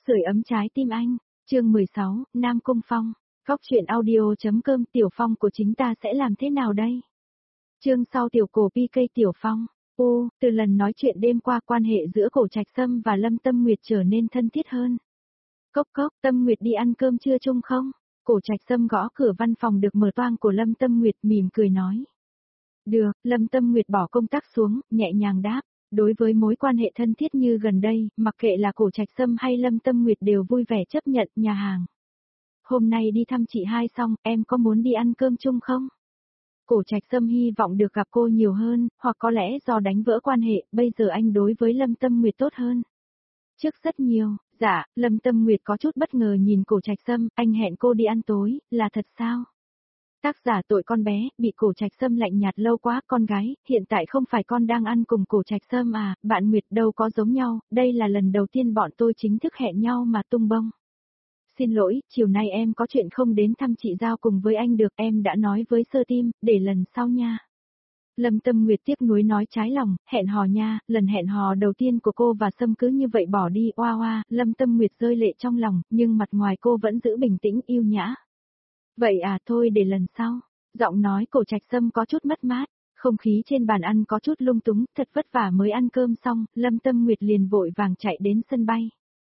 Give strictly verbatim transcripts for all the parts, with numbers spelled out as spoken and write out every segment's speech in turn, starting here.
Sưởi ấm trái tim anh, chương mười sáu, Nam Cung Phong, góc truyện audio.com Tiểu Phong của chính ta sẽ làm thế nào đây? Chương sau tiểu cổ pê ca Tiểu Phong, ô, từ lần nói chuyện đêm qua quan hệ giữa Cổ Trạch Sâm và Lâm Tâm Nguyệt trở nên thân thiết hơn. Cốc cốc, Tâm Nguyệt đi ăn cơm trưa chung không? Cổ Trạch Sâm gõ cửa văn phòng được mở toang của Lâm Tâm Nguyệt mỉm cười nói. Được, Lâm Tâm Nguyệt bỏ công tắc xuống, nhẹ nhàng đáp. Đối với mối quan hệ thân thiết như gần đây, mặc kệ là Cổ Trạch Sâm hay Lâm Tâm Nguyệt đều vui vẻ chấp nhận nhà hàng. Hôm nay đi thăm chị hai xong, em có muốn đi ăn cơm chung không? Cổ Trạch Sâm hy vọng được gặp cô nhiều hơn, hoặc có lẽ do đánh vỡ quan hệ, bây giờ anh đối với Lâm Tâm Nguyệt tốt hơn. Trước rất nhiều, dạ, Lâm Tâm Nguyệt có chút bất ngờ nhìn Cổ Trạch Sâm, anh hẹn cô đi ăn tối, là thật sao? Tác giả tội con bé, bị Cổ Trạch Sâm lạnh nhạt lâu quá, con gái, hiện tại không phải con đang ăn cùng Cổ Trạch Sâm à, bạn Nguyệt đâu có giống nhau, đây là lần đầu tiên bọn tôi chính thức hẹn nhau mà tung bông. Xin lỗi, chiều nay em có chuyện không đến thăm chị Giao cùng với anh được, em đã nói với Sơ Tim, để lần sau nha. Lâm Tâm Nguyệt tiếc nuối nói trái lòng, hẹn hò nha, lần hẹn hò đầu tiên của cô và Sâm cứ như vậy bỏ đi, oa oa, Lâm Tâm Nguyệt rơi lệ trong lòng, nhưng mặt ngoài cô vẫn giữ bình tĩnh yêu nhã. Vậy à, thôi để lần sau. Giọng nói Cổ Trạch Sâm có chút mất mát, không khí trên bàn ăn có chút lung túng, thật vất vả mới ăn cơm xong, Lâm Tâm Nguyệt liền vội vàng chạy đến sân bay.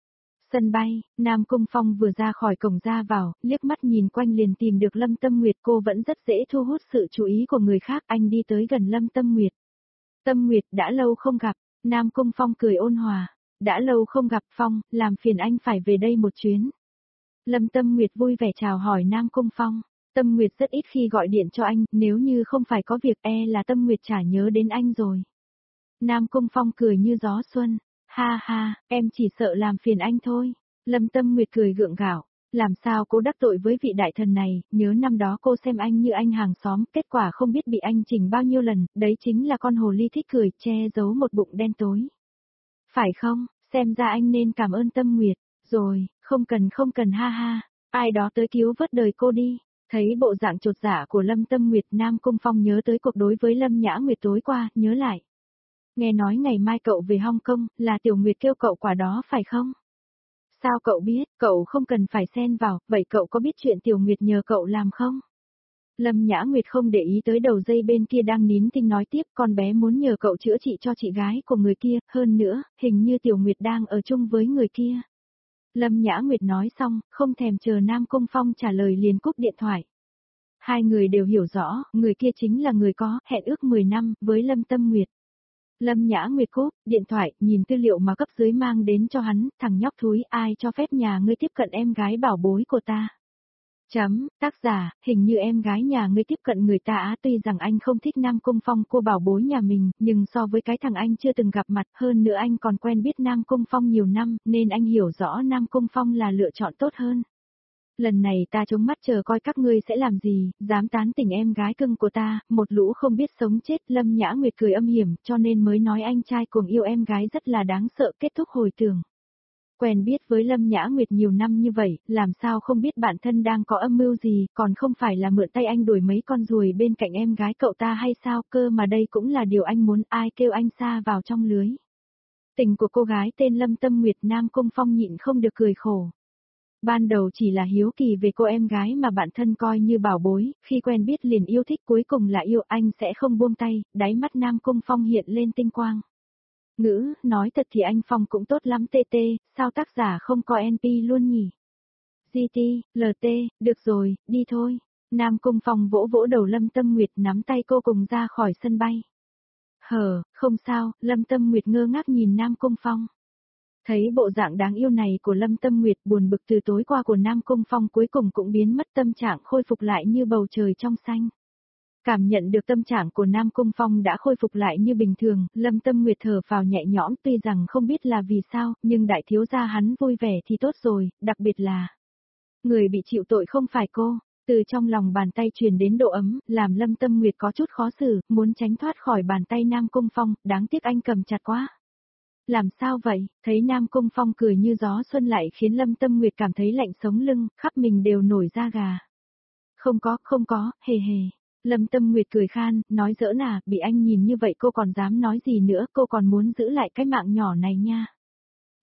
Sân bay, Nam Cung Phong vừa ra khỏi cổng ra vào, liếc mắt nhìn quanh liền tìm được Lâm Tâm Nguyệt, cô vẫn rất dễ thu hút sự chú ý của người khác, anh đi tới gần Lâm Tâm Nguyệt. Tâm Nguyệt, đã lâu không gặp, Nam Cung Phong cười ôn hòa, đã lâu không gặp Phong, làm phiền anh phải về đây một chuyến. Lâm Tâm Nguyệt vui vẻ chào hỏi Nam Cung Phong, Tâm Nguyệt rất ít khi gọi điện cho anh, nếu như không phải có việc e là Tâm Nguyệt chả nhớ đến anh rồi. Nam Cung Phong cười như gió xuân, ha ha, em chỉ sợ làm phiền anh thôi. Lâm Tâm Nguyệt cười gượng gạo, làm sao cô đắc tội với vị đại thần này, nhớ năm đó cô xem anh như anh hàng xóm, kết quả không biết bị anh chỉnh bao nhiêu lần, đấy chính là con hồ ly thích cười, che giấu một bụng đen tối. Phải không, xem ra anh nên cảm ơn Tâm Nguyệt. Rồi, không cần không cần ha ha, ai đó tới cứu vớt đời cô đi. Thấy bộ dạng chột dạ của Lâm Tâm Nguyệt, Nam Cung Phong nhớ tới cuộc đối với Lâm Nhã Nguyệt tối qua, nhớ lại. Nghe nói ngày mai cậu về Hong Kong, là Tiểu Nguyệt kêu cậu quả đó phải không? Sao cậu biết, cậu không cần phải xen vào, vậy cậu có biết chuyện Tiểu Nguyệt nhờ cậu làm không? Lâm Nhã Nguyệt không để ý tới đầu dây bên kia đang nín thinh nói tiếp, con bé muốn nhờ cậu chữa trị cho chị gái của người kia, hơn nữa, hình như Tiểu Nguyệt đang ở chung với người kia. Lâm Nhã Nguyệt nói xong, không thèm chờ Nam Cung Phong trả lời liền cúp điện thoại. Hai người đều hiểu rõ, người kia chính là người có hẹn ước mười năm với Lâm Tâm Nguyệt. Lâm Nhã Nguyệt cúp điện thoại, nhìn tư liệu mà cấp dưới mang đến cho hắn, thằng nhóc thúi, ai cho phép nhà ngươi tiếp cận em gái bảo bối của ta. Chấm, tác giả, hình như em gái nhà ngươi tiếp cận người ta á, tuy rằng anh không thích Nam Cung Phong cô bảo bối nhà mình, nhưng so với cái thằng anh chưa từng gặp mặt, hơn nữa anh còn quen biết Nam Cung Phong nhiều năm, nên anh hiểu rõ Nam Cung Phong là lựa chọn tốt hơn. Lần này ta chống mắt chờ coi các ngươi sẽ làm gì, dám tán tỉnh em gái cưng của ta, một lũ không biết sống chết. Lâm Nhã Nguyệt cười âm hiểm, cho nên mới nói anh trai cuồng yêu em gái rất là đáng sợ. Kết thúc hồi tưởng. Quen biết với Lâm Nhã Nguyệt nhiều năm như vậy, làm sao không biết bản thân đang có âm mưu gì, còn không phải là mượn tay anh đuổi mấy con ruồi bên cạnh em gái cậu ta hay sao, cơ mà đây cũng là điều anh muốn, ai kêu anh sa vào trong lưới. Tình của cô gái tên Lâm Tâm Nguyệt, Nam Cung Phong nhịn không được cười khổ. Ban đầu chỉ là hiếu kỳ về cô em gái mà bản thân coi như bảo bối, khi quen biết liền yêu thích, cuối cùng là yêu, anh sẽ không buông tay, đáy mắt Nam Cung Phong hiện lên tinh quang. Ngữ, nói thật thì anh Phong cũng tốt lắm tê tê, sao tác giả không có en pê luôn nhỉ? giê tê, lờ tê, được rồi, đi thôi. Nam Cung Phong vỗ vỗ đầu Lâm Tâm Nguyệt, nắm tay cô cùng ra khỏi sân bay. Hờ, không sao, Lâm Tâm Nguyệt ngơ ngác nhìn Nam Cung Phong. Thấy bộ dạng đáng yêu này của Lâm Tâm Nguyệt, buồn bực từ tối qua của Nam Cung Phong cuối cùng cũng biến mất, tâm trạng khôi phục lại như bầu trời trong xanh. Cảm nhận được tâm trạng của Nam Cung Phong đã khôi phục lại như bình thường, Lâm Tâm Nguyệt thở phào nhẹ nhõm, tuy rằng không biết là vì sao, nhưng đại thiếu gia hắn vui vẻ thì tốt rồi, đặc biệt là người bị chịu tội không phải cô. Từ trong lòng bàn tay truyền đến độ ấm, làm Lâm Tâm Nguyệt có chút khó xử, muốn tránh thoát khỏi bàn tay Nam Cung Phong, đáng tiếc anh cầm chặt quá. Làm sao vậy, thấy Nam Cung Phong cười như gió xuân lại khiến Lâm Tâm Nguyệt cảm thấy lạnh sống lưng, khắp mình đều nổi da gà. Không có, không có, hề hề. Lâm Tâm Nguyệt cười khan, nói giỡn à, bị anh nhìn như vậy cô còn dám nói gì nữa, cô còn muốn giữ lại cái mạng nhỏ này nha.